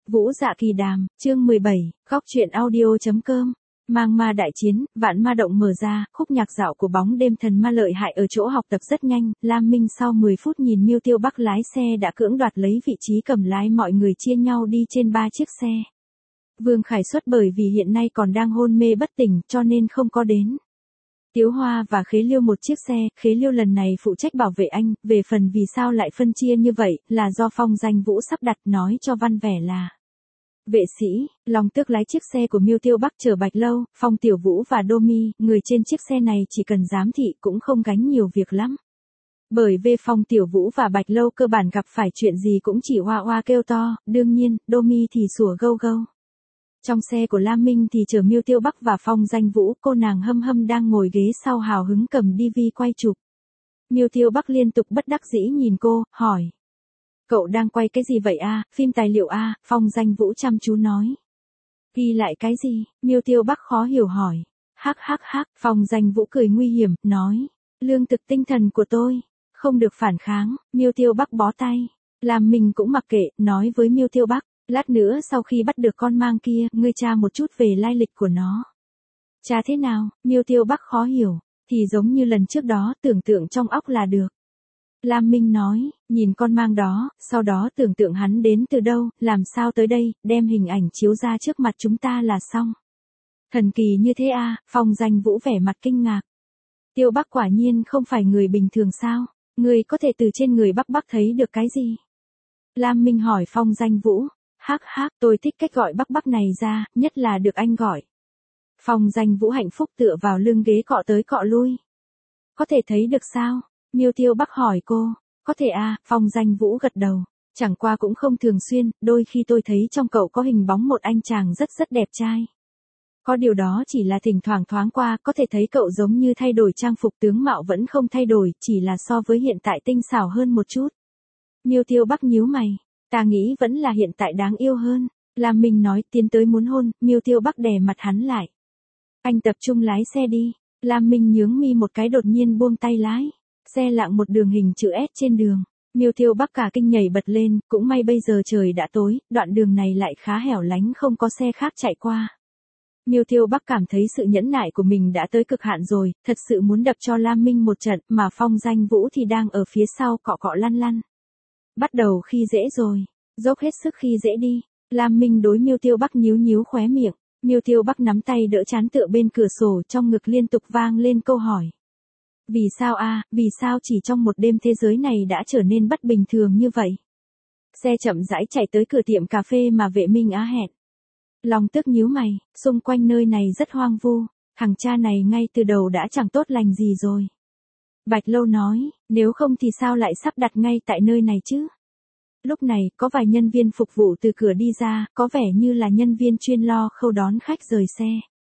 Vũ Dạ Kỳ Đàm, chương 17, Góc truyện audio.com. Mang ma đại chiến, vạn ma động mở ra, khúc nhạc dạo của bóng đêm thần ma lợi hại ở chỗ học tập rất nhanh, Lam Minh sau 10 phút nhìn Miêu Tiêu Bắc lái xe đã cưỡng đoạt lấy vị trí cầm lái, mọi người chia nhau đi trên 3 chiếc xe. Vương Khải Xuất bởi vì hiện nay còn đang hôn mê bất tỉnh cho nên không có đến. Tiếu Hoa và Khế Liêu một chiếc xe, Khế Liêu lần này phụ trách bảo vệ anh, về phần vì sao lại phân chia như vậy, là do Phong Danh Vũ sắp đặt, nói cho văn vẻ là. Vệ sĩ, Long Tước lái chiếc xe của Miêu Tiêu Bắc chở Bạch Lâu, Phong Tiểu Vũ và Đô Mi, người trên chiếc xe này chỉ cần giám thị cũng không gánh nhiều việc lắm. Bởi vì Phong Tiểu Vũ và Bạch Lâu cơ bản gặp phải chuyện gì cũng chỉ hoa hoa kêu to, đương nhiên, Đô Mi thì sủa gâu gâu. Trong xe của Lam Minh thì chở Miêu Tiêu Bắc và Phong Danh Vũ, cô nàng Hâm Hâm đang ngồi ghế sau hào hứng cầm DV quay chụp. Miêu Tiêu Bắc liên tục bất đắc dĩ nhìn cô, hỏi. Cậu đang quay cái gì vậy a? Phim tài liệu a? Phong Danh Vũ chăm chú nói. Ghi lại cái gì? Miêu Tiêu Bắc khó hiểu hỏi. Hắc hắc hắc, Phong Danh Vũ cười nguy hiểm, nói. Lương thực tinh thần của tôi, không được phản kháng. Miêu Tiêu Bắc bó tay. Lam Minh cũng mặc kệ, nói với Miêu Tiêu Bắc. Lát nữa sau khi bắt được con mang kia, ngươi tra một chút về lai lịch của nó. Tra thế nào? Miêu Tiêu Bắc khó hiểu. Thì giống như lần trước đó, tưởng tượng trong óc là được. Lam Minh nói, nhìn con mang đó, sau đó tưởng tượng hắn đến từ đâu, làm sao tới đây, đem hình ảnh chiếu ra trước mặt chúng ta là xong. Thần kỳ như thế a? Phong Danh Vũ vẻ mặt kinh ngạc. Tiêu Bắc quả nhiên không phải người bình thường sao? Người có thể từ trên người Bắc thấy được cái gì? Lam Minh hỏi Phong Danh Vũ. Hắc hắc, tôi thích cách gọi Bắc này ra, nhất là được anh gọi. Phong Danh Vũ hạnh phúc tựa vào lưng ghế cọ tới cọ lui. Có thể thấy được sao? Miêu Tiêu Bắc hỏi cô. Có thể a? Phong Danh Vũ gật đầu. Chẳng qua cũng không thường xuyên, đôi khi tôi thấy trong cậu có hình bóng một anh chàng rất đẹp trai. Có điều đó chỉ là thỉnh thoảng thoáng qua, có thể thấy cậu giống như thay đổi trang phục, tướng mạo vẫn không thay đổi, chỉ là so với hiện tại tinh xảo hơn một chút. Miêu Tiêu Bắc nhíu mày. Ta nghĩ vẫn là hiện tại đáng yêu hơn. Lam Minh nói tiến tới muốn hôn, Miêu Tiêu Bắc đè mặt hắn lại. Anh tập trung lái xe đi. Lam Minh nhướng mi một cái đột nhiên buông tay lái. Xe lạng một đường hình chữ S trên đường. Miêu Tiêu Bắc cả kinh nhảy bật lên, cũng may bây giờ trời đã tối, đoạn đường này lại khá hẻo lánh không có xe khác chạy qua. Miêu Tiêu Bắc cảm thấy sự nhẫn nại của mình đã tới cực hạn rồi, thật sự muốn đập cho Lam Minh một trận, mà Phong Danh Vũ thì đang ở phía sau cọ cọ lăn lăn. Bắt đầu khi dễ rồi, dốc hết sức khi dễ đi. Lam Minh đối Miêu Tiêu Bắc nhíu khóe miệng. Miêu Tiêu Bắc nắm tay đỡ trán tựa bên cửa sổ, trong ngực liên tục vang lên câu hỏi. Vì sao a? Vì sao chỉ trong một đêm thế giới này đã trở nên bất bình thường như vậy? Xe chậm rãi chạy tới cửa tiệm cà phê mà Vệ Minh Á hẹn. Long Tước nhíu mày, xung quanh nơi này rất hoang vu, thằng cha này ngay từ đầu đã chẳng tốt lành gì rồi. Bạch Lâu nói, nếu không thì sao lại sắp đặt ngay tại nơi này chứ? Lúc này, có vài nhân viên phục vụ từ cửa đi ra, có vẻ như là nhân viên chuyên lo khâu đón khách rời xe.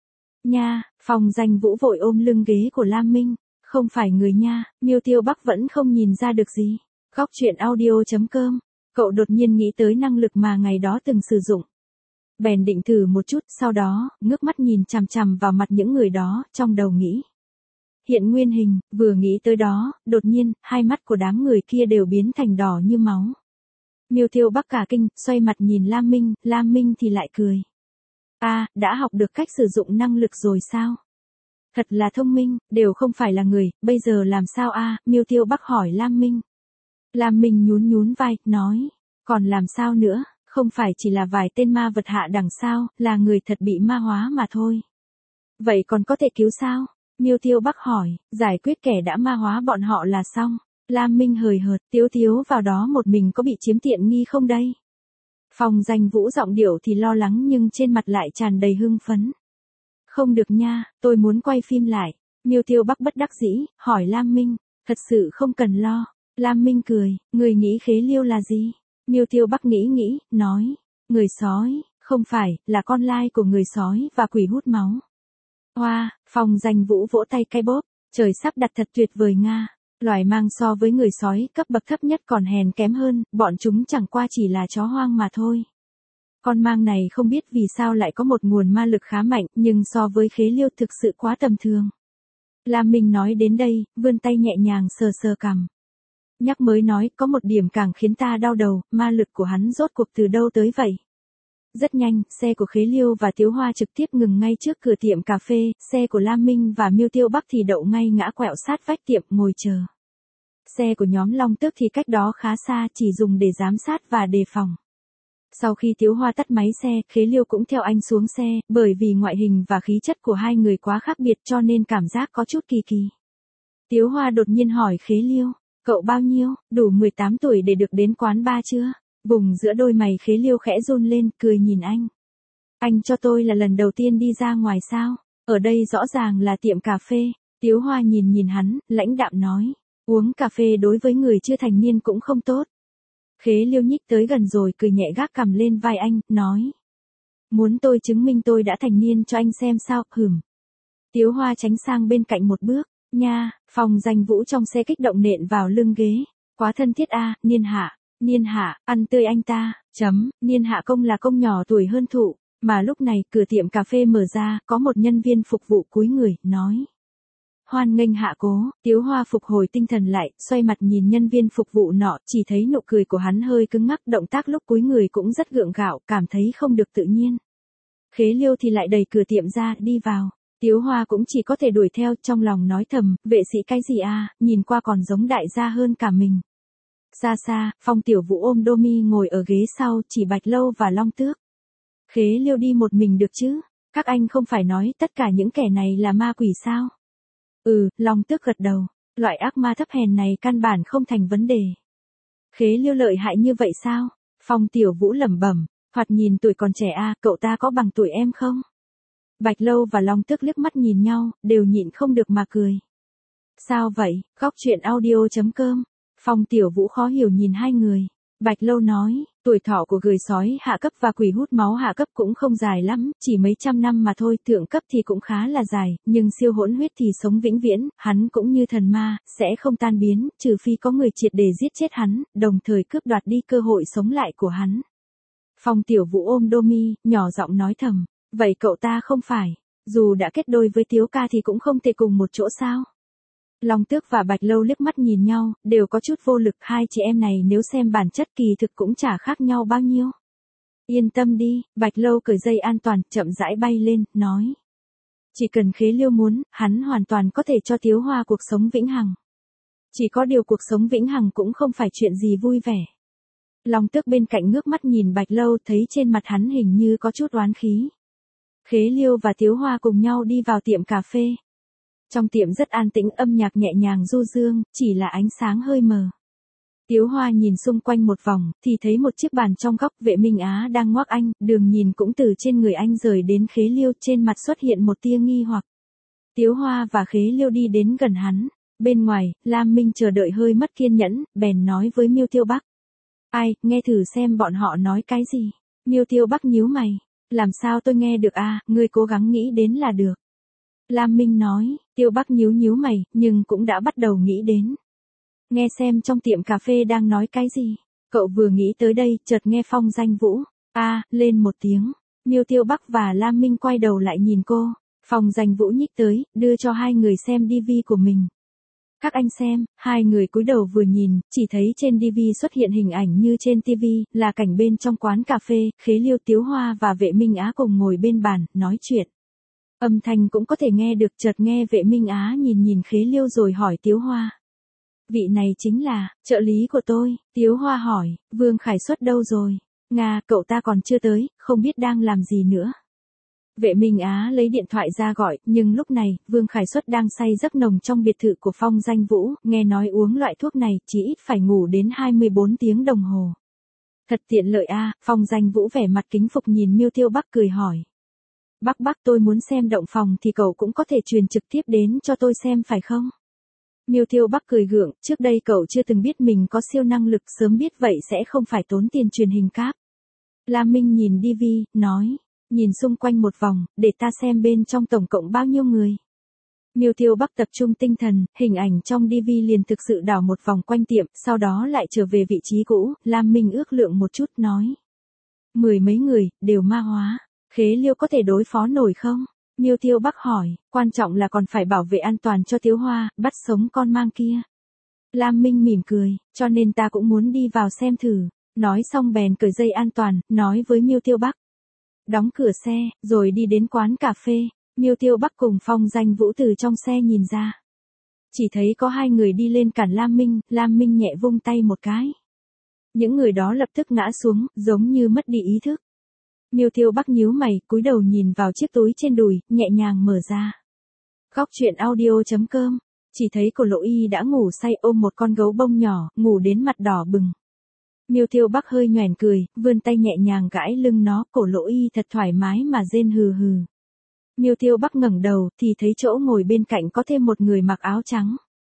Nha, Phong Danh Vũ vội ôm lưng ghế của Lam Minh, không phải người nha, Miêu Tiêu Bắc vẫn không nhìn ra được gì. Góc truyện audio.com, cậu đột nhiên nghĩ tới năng lực mà ngày đó từng sử dụng. Bèn định thử một chút, sau đó, ngước mắt nhìn chằm chằm vào mặt những người đó, trong đầu nghĩ. Hiện nguyên hình, vừa nghĩ tới đó, đột nhiên, hai mắt của đám người kia đều biến thành đỏ như máu. Miêu Tiêu Bắc cả kinh, xoay mặt nhìn Lam Minh thì lại cười. Đã học được cách sử dụng năng lực rồi sao? Thật là thông minh, đều không phải là người, bây giờ làm sao Miêu Tiêu Bắc hỏi Lam Minh. Lam Minh nhún vai, nói, còn làm sao nữa, không phải chỉ là vài tên ma vật hạ đẳng sao, là người thật bị ma hóa mà thôi. Vậy còn có thể cứu sao? Miêu Tiêu Bắc hỏi, giải quyết kẻ đã ma hóa bọn họ là xong. Lam Minh hời hợt, Tiếu vào đó một mình có bị chiếm tiện nghi không đây? Phong Danh Vũ giọng điệu thì lo lắng nhưng trên mặt lại tràn đầy hưng phấn. Không được nha, tôi muốn quay phim lại. Miêu Tiêu Bắc bất đắc dĩ, hỏi Lam Minh, thật sự không cần lo. Lam Minh cười, người nghĩ Khế Liêu là gì? Miêu Tiêu Bắc nghĩ, nói, người sói, không phải, là con lai của người sói và quỷ hút máu. Hoa, Phong Danh Vũ vỗ tay cái bóp, trời sắp đặt thật tuyệt vời nga. Loài mang so với người sói cấp bậc thấp nhất còn hèn kém hơn, bọn chúng chẳng qua chỉ là chó hoang mà thôi. Con mang này không biết vì sao lại có một nguồn ma lực khá mạnh, nhưng so với Khế Liêu thực sự quá tầm thường. Lam Minh nói đến đây, vươn tay nhẹ nhàng sờ cằm. Nhắc mới nói, có một điểm càng khiến ta đau đầu, ma lực của hắn rốt cuộc từ đâu tới vậy? Rất nhanh, xe của Khế Liêu và Tiếu Hoa trực tiếp ngừng ngay trước cửa tiệm cà phê, xe của Lam Minh và Miêu Tiêu Bắc thì đậu ngay ngã quẹo sát vách tiệm ngồi chờ. Xe của nhóm Long Tước thì cách đó khá xa, chỉ dùng để giám sát và đề phòng. Sau khi Tiếu Hoa tắt máy xe, Khế Liêu cũng theo anh xuống xe, bởi vì ngoại hình và khí chất của hai người quá khác biệt cho nên cảm giác có chút kỳ kỳ. Tiếu Hoa đột nhiên hỏi Khế Liêu, cậu bao nhiêu, đủ 18 tuổi để được đến quán bar chưa? Vùng giữa đôi mày Khế Liêu khẽ run lên, cười nhìn anh. Anh cho tôi là lần đầu tiên đi ra ngoài sao? Ở đây rõ ràng là tiệm cà phê. Tiếu Hoa nhìn hắn, lãnh đạm nói. Uống cà phê đối với người chưa thành niên cũng không tốt. Khế Liêu nhích tới gần rồi cười nhẹ gác cằm lên vai anh, nói. Muốn tôi chứng minh tôi đã thành niên cho anh xem sao, hửm. Tiếu Hoa tránh sang bên cạnh một bước. Nha, Phong Danh Vũ trong xe kích động nện vào lưng ghế. Quá thân thiết a, Niên Hạ, ăn tươi anh ta, Niên Hạ công là công nhỏ tuổi hơn thụ, mà lúc này cửa tiệm cà phê mở ra, có một nhân viên phục vụ cúi người, nói. Hoan nghênh Hạ cố, Tiếu Hoa phục hồi tinh thần lại, xoay mặt nhìn nhân viên phục vụ nọ, chỉ thấy nụ cười của hắn hơi cứng ngắc, động tác lúc cúi người cũng rất gượng gạo, cảm thấy không được tự nhiên. Khế Liêu thì lại đẩy cửa tiệm ra, đi vào. Tiếu Hoa cũng chỉ có thể đuổi theo, trong lòng nói thầm, vệ sĩ cái gì à, nhìn qua còn giống đại gia hơn cả mình. Xa xa, Phong Tiểu Vũ ôm Domi ngồi ở ghế sau, chỉ Bạch Lâu và Long Tước. Khế Liêu đi một mình được chứ? Các anh không phải nói tất cả những kẻ này là ma quỷ sao? Long Tước gật đầu. Loại ác ma thấp hèn này căn bản không thành vấn đề. Khế Liêu lợi hại như vậy sao? Phong Tiểu Vũ lẩm bẩm, thoạt nhìn tuổi còn trẻ à, cậu ta có bằng tuổi em không? Bạch Lâu và Long Tước liếc mắt nhìn nhau, đều nhịn không được mà cười. Sao vậy? Góc truyện audio.com. Phong Tiểu Vũ khó hiểu nhìn hai người. Bạch Lâu nói, tuổi thọ của gười sói hạ cấp và quỷ hút máu hạ cấp cũng không dài lắm, chỉ mấy trăm năm mà thôi, thượng cấp thì cũng khá là dài, nhưng siêu hỗn huyết thì sống vĩnh viễn, hắn cũng như thần ma, sẽ không tan biến, trừ phi có người triệt để giết chết hắn, đồng thời cướp đoạt đi cơ hội sống lại của hắn. Phong Tiểu Vũ ôm Domi, nhỏ giọng nói thầm, vậy cậu ta không phải, dù đã kết đôi với Tiếu ca thì cũng không thể cùng một chỗ sao? Long Tước và Bạch Lâu liếc mắt nhìn nhau, đều có chút vô lực, hai chị em này nếu xem bản chất kỳ thực cũng chả khác nhau bao nhiêu. Yên tâm đi, Bạch Lâu cởi dây an toàn, chậm rãi bay lên, nói. Chỉ cần Khế Liêu muốn, hắn hoàn toàn có thể cho Tiếu Hoa cuộc sống vĩnh hằng. Chỉ có điều cuộc sống vĩnh hằng cũng không phải chuyện gì vui vẻ. Long Tước bên cạnh ngước mắt nhìn Bạch Lâu, thấy trên mặt hắn hình như có chút oán khí. Khế Liêu và Tiếu Hoa cùng nhau đi vào tiệm cà phê. Trong tiệm rất an tĩnh, âm nhạc nhẹ nhàng du dương, chỉ là ánh sáng hơi mờ. Tiếu Hoa nhìn xung quanh một vòng, thì thấy một chiếc bàn trong góc, Vệ Minh Á đang ngoác anh, đường nhìn cũng từ trên người anh rời đến Khế Liêu, trên mặt xuất hiện một tia nghi hoặc. Tiếu Hoa và Khế Liêu đi đến gần hắn. Bên ngoài, Lam Minh chờ đợi hơi mất kiên nhẫn, bèn nói với Miêu Tiêu Bắc. Ai, nghe thử xem bọn họ nói cái gì. Miêu Tiêu Bắc nhíu mày. Làm sao tôi nghe được à, ngươi cố gắng nghĩ đến là được. Lam Minh nói, Tiêu Bắc nhíu mày, nhưng cũng đã bắt đầu nghĩ đến. Nghe xem trong tiệm cà phê đang nói cái gì. Cậu vừa nghĩ tới đây, chợt nghe Phong Danh Vũ. Lên một tiếng. Miêu Tiêu Bắc và Lam Minh quay đầu lại nhìn cô. Phong Danh Vũ nhích tới, đưa cho hai người xem DV của mình. Các anh xem, hai người cúi đầu vừa nhìn, chỉ thấy trên DV xuất hiện hình ảnh như trên TV, là cảnh bên trong quán cà phê, Khế Liêu, Tiếu Hoa và Vệ Minh Á cùng ngồi bên bàn, nói chuyện. Âm thanh cũng có thể nghe được, chợt nghe Vệ Minh Á nhìn Khế Liêu rồi hỏi Tiếu Hoa. Vị này chính là, trợ lý của tôi, Tiếu Hoa hỏi, Vương Khải Xuất đâu rồi? Cậu ta còn chưa tới, không biết đang làm gì nữa. Vệ Minh Á lấy điện thoại ra gọi, nhưng lúc này, Vương Khải Xuất đang say giấc nồng trong biệt thự của Phong Danh Vũ, nghe nói uống loại thuốc này, chỉ ít phải ngủ đến 24 tiếng đồng hồ. Thật tiện lợi a. Phong Danh Vũ vẻ mặt kính phục nhìn Miêu Tiêu Bắc cười hỏi. Bắc tôi muốn xem động phòng thì cậu cũng có thể truyền trực tiếp đến cho tôi xem phải không? Miêu Tiêu Bắc cười gượng, trước đây cậu chưa từng biết mình có siêu năng lực, sớm biết vậy sẽ không phải tốn tiền truyền hình cáp. Lam Minh nhìn DV, nói, nhìn xung quanh một vòng, để ta xem bên trong tổng cộng bao nhiêu người. Miêu Tiêu Bắc tập trung tinh thần, hình ảnh trong DV liền thực sự đảo một vòng quanh tiệm, sau đó lại trở về vị trí cũ, Lam Minh ước lượng một chút nói. 10 mấy người, đều ma hóa. Khế Liêu có thể đối phó nổi không? Miêu Tiêu Bắc hỏi, quan trọng là còn phải bảo vệ an toàn cho Tiếu Hoa, bắt sống con mang kia. Lam Minh mỉm cười, cho nên ta cũng muốn đi vào xem thử. Nói xong bèn cởi dây an toàn, nói với Miêu Tiêu Bắc. đóng cửa xe, rồi đi đến quán cà phê. Miêu Tiêu Bắc cùng Phong Danh Vũ từ trong xe nhìn ra. Chỉ thấy có hai người đi lên cản Lam Minh nhẹ vung tay một cái. Những người đó lập tức ngã xuống, giống như mất đi ý thức. Miêu Tiêu Bắc nhíu mày, cúi đầu nhìn vào chiếc túi trên đùi, nhẹ nhàng mở ra. Góc truyện audio.com. Chỉ thấy Cổ Lộ Y đã ngủ say ôm một con gấu bông nhỏ, ngủ đến mặt đỏ bừng. Miêu Tiêu Bắc hơi nhoẻn cười, vươn tay nhẹ nhàng gãi lưng nó, Cổ Lộ Y thật thoải mái mà rên hừ hừ. Miêu Tiêu Bắc ngẩng đầu, thì thấy chỗ ngồi bên cạnh có thêm một người mặc áo trắng.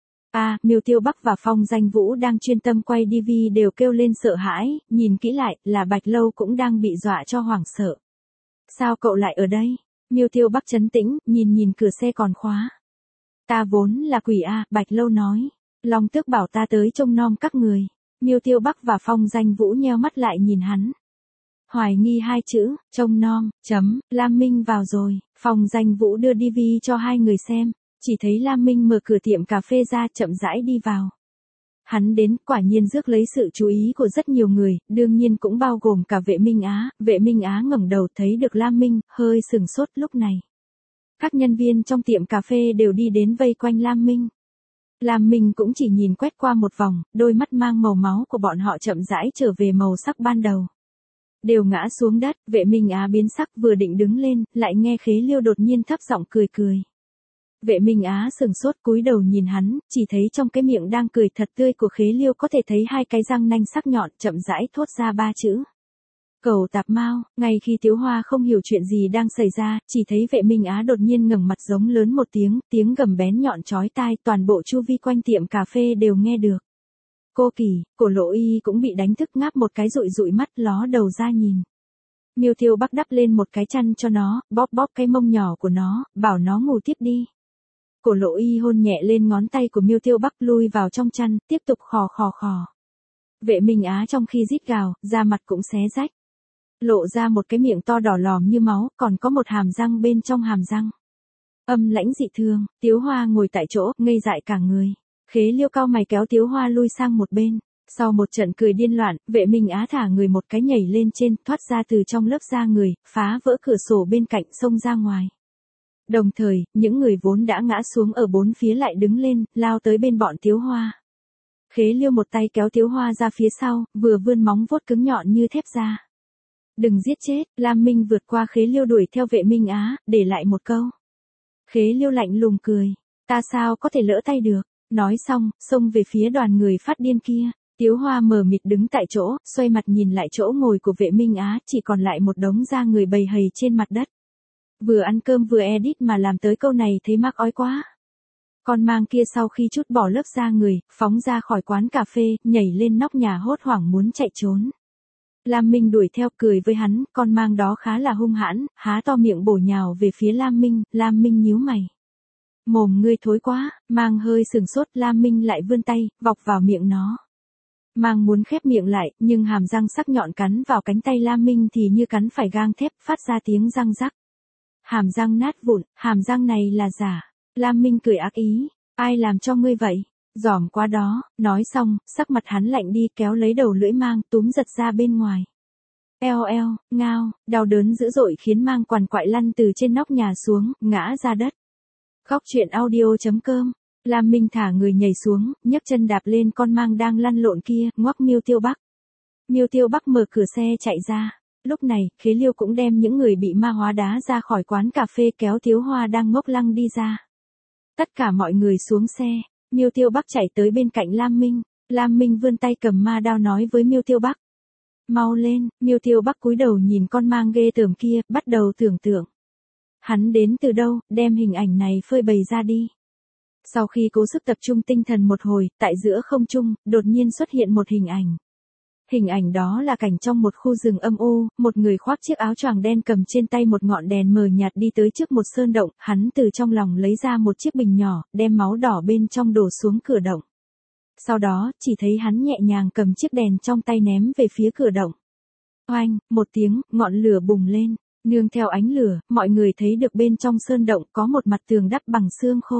Miêu Tiêu Bắc và Phong Danh Vũ đang chuyên tâm quay DV đều kêu lên sợ hãi, nhìn kỹ lại, là Bạch Lâu cũng đang bị dọa cho hoảng sợ. Sao cậu lại ở đây? Miêu Tiêu Bắc trấn tĩnh, nhìn cửa xe còn khóa. Ta vốn là quỷ Bạch Lâu nói. Long Tước bảo ta tới trông nom các người. Miêu Tiêu Bắc và Phong Danh Vũ nheo mắt lại nhìn hắn. Hoài nghi hai chữ, trông nom, Lam Minh vào rồi. Phong Danh Vũ đưa DV cho hai người xem. Chỉ thấy Lam Minh mở cửa tiệm cà phê ra, chậm rãi đi vào. Hắn đến, quả nhiên rước lấy sự chú ý của rất nhiều người, đương nhiên cũng bao gồm cả Vệ Minh Á. Vệ Minh Á ngẩng đầu thấy được Lam Minh, hơi sừng sốt lúc này. Các nhân viên trong tiệm cà phê đều đi đến vây quanh Lam Minh. Lam Minh cũng chỉ nhìn quét qua một vòng, đôi mắt mang màu máu của bọn họ chậm rãi trở về màu sắc ban đầu. Đều ngã xuống đất, Vệ Minh Á biến sắc vừa định đứng lên, lại nghe Khế Liêu đột nhiên thấp giọng cười cười. Vệ Minh Á sừng sốt cúi đầu nhìn hắn, chỉ thấy trong cái miệng đang cười thật tươi của Khế Liêu có thể thấy hai cái răng nanh sắc nhọn chậm rãi thốt ra ba chữ. Cẩu tạp mao. Ngay khi Tiếu Hoa không hiểu chuyện gì đang xảy ra, chỉ thấy Vệ Minh Á đột nhiên ngẩng mặt giống lớn một tiếng gầm bén nhọn chói tai, toàn bộ chu vi quanh tiệm cà phê đều nghe được. Cô Kỳ, Cổ Lộ Y cũng bị đánh thức ngáp một cái dụi mắt ló đầu ra nhìn. Miêu Tiêu Bắc đắp lên một cái chăn cho nó, bóp cái mông nhỏ của nó, bảo nó ngủ tiếp đi. Cổ Lộ Y hôn nhẹ lên ngón tay của Miêu Tiêu Bắc lui vào trong chăn, tiếp tục khò khò. Vệ Minh Á trong khi rít gào, da mặt cũng xé rách. Lộ ra một cái miệng to đỏ lòm như máu, còn có một hàm răng bên trong hàm răng. Âm lãnh dị thường, Tiếu Hoa ngồi tại chỗ, ngây dại cả người. Khế Liêu cao mày kéo Tiếu Hoa lui sang một bên. Sau một trận cười điên loạn, Vệ Minh Á thả người một cái nhảy lên trên, thoát ra từ trong lớp da người, phá vỡ cửa sổ bên cạnh xông ra ngoài. Đồng thời, những người vốn đã ngã xuống ở bốn phía lại đứng lên, lao tới bên bọn Tiếu Hoa. Khế Liêu một tay kéo Tiếu Hoa ra phía sau, vừa vươn móng vuốt cứng nhọn như thép ra. Đừng giết chết, Lam Minh vượt qua Khế Liêu đuổi theo Vệ Minh Á, để lại một câu. Khế Liêu lạnh lùng cười, ta sao có thể lỡ tay được, nói xong, xông về phía đoàn người phát điên kia. Tiếu Hoa mờ mịt đứng tại chỗ, xoay mặt nhìn lại chỗ ngồi của Vệ Minh Á, chỉ còn lại một đống da người bầy hầy trên mặt đất. Vừa ăn cơm vừa edit mà làm tới câu này thấy mắc ói quá. Con mang kia sau khi trút bỏ lớp da người, phóng ra khỏi quán cà phê, nhảy lên nóc nhà hốt hoảng muốn chạy trốn. Lam Minh đuổi theo cười với hắn, con mang đó khá là hung hãn, há to miệng bổ nhào về phía Lam Minh nhíu mày. Mồm ngươi thối quá, mang hơi sừng sốt, Lam Minh lại vươn tay, vọc vào miệng nó. Mang muốn khép miệng lại, nhưng hàm răng sắc nhọn cắn vào cánh tay Lam Minh thì như cắn phải gang thép, phát ra tiếng răng rắc. Hàm răng nát vụn, hàm răng này là giả. Lam Minh cười ác ý, ai làm cho ngươi vậy? Giỏm quá đó, nói xong, sắc mặt hắn lạnh đi kéo lấy đầu lưỡi mang, túm giật ra bên ngoài. Eo, ngao, đau đớn dữ dội khiến mang quằn quại lăn từ trên nóc nhà xuống, ngã ra đất. Góc truyện audio.com. Lam Minh thả người nhảy xuống, nhấc chân đạp lên con mang đang lăn lộn kia, ngoắc Miêu Tiêu Bắc. Miêu Tiêu Bắc mở cửa xe chạy ra. Lúc này, Khế Liêu cũng đem những người bị ma hóa đá ra khỏi quán cà phê kéo Tiếu Hoa đang ngốc lăng đi ra. Tất cả mọi người xuống xe, Miêu Tiêu Bắc chạy tới bên cạnh Lam Minh. Lam Minh vươn tay cầm ma đao nói với Miêu Tiêu Bắc. Mau lên, Miêu Tiêu Bắc cúi đầu nhìn con mang ghê tởm kia, bắt đầu tưởng tượng. Hắn đến từ đâu, đem hình ảnh này phơi bày ra đi. Sau khi cố sức tập trung tinh thần một hồi, tại giữa không trung, đột nhiên xuất hiện một hình ảnh. Hình ảnh đó là cảnh trong một khu rừng âm u, một người khoác chiếc áo choàng đen cầm trên tay một ngọn đèn mờ nhạt đi tới trước một sơn động, hắn từ trong lòng lấy ra một chiếc bình nhỏ, đem máu đỏ bên trong đổ xuống cửa động. Sau đó, chỉ thấy hắn nhẹ nhàng cầm chiếc đèn trong tay ném về phía cửa động. Oanh, một tiếng, ngọn lửa bùng lên, nương theo ánh lửa, mọi người thấy được bên trong sơn động có một mặt tường đắp bằng xương khô.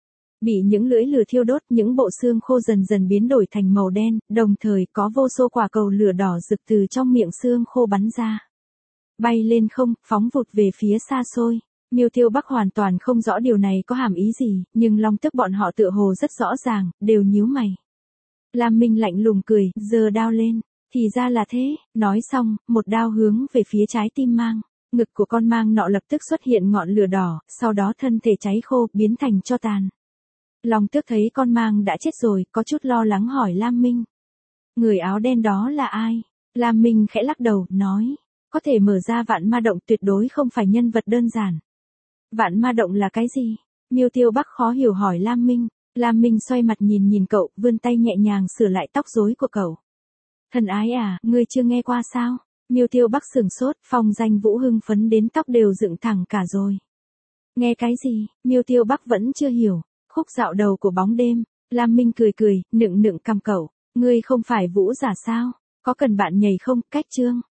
Bị những lưỡi lửa thiêu đốt, những bộ xương khô dần dần biến đổi thành màu đen, đồng thời có vô số quả cầu lửa đỏ rực từ trong miệng xương khô bắn ra. bay lên không, phóng vụt về phía xa xôi. Miêu Tiêu Bắc hoàn toàn không rõ điều này có hàm ý gì, nhưng Long Tước bọn họ tựa hồ rất rõ ràng, đều nhíu mày. Lam Minh lạnh lùng cười, giơ đao lên. Thì ra là thế, nói xong, một đao hướng về phía trái tim mang. Ngực của con mang nọ lập tức xuất hiện ngọn lửa đỏ, sau đó thân thể cháy khô, biến thành tro tàn. Long Tước thấy con mang đã chết rồi, có chút lo lắng hỏi Lam Minh. Người áo đen đó là ai? Lam Minh khẽ lắc đầu, nói. Có thể mở ra vạn ma động tuyệt đối không phải nhân vật đơn giản. Vạn ma động là cái gì? Miêu Tiêu Bắc khó hiểu hỏi Lam Minh. Lam Minh xoay mặt nhìn cậu, vươn tay nhẹ nhàng sửa lại tóc rối của cậu. Thần ái à, ngươi chưa nghe qua sao? Miêu Tiêu Bắc sửng sốt, Phong Danh Vũ hưng phấn đến tóc đều dựng thẳng cả rồi. Nghe cái gì? Miêu Tiêu Bắc vẫn chưa hiểu. Khúc dạo đầu của bóng đêm. Lam Minh cười, nựng cằm cậu. Ngươi không phải Vũ giả sao? Có cần bạn nhảy không? Cách chương.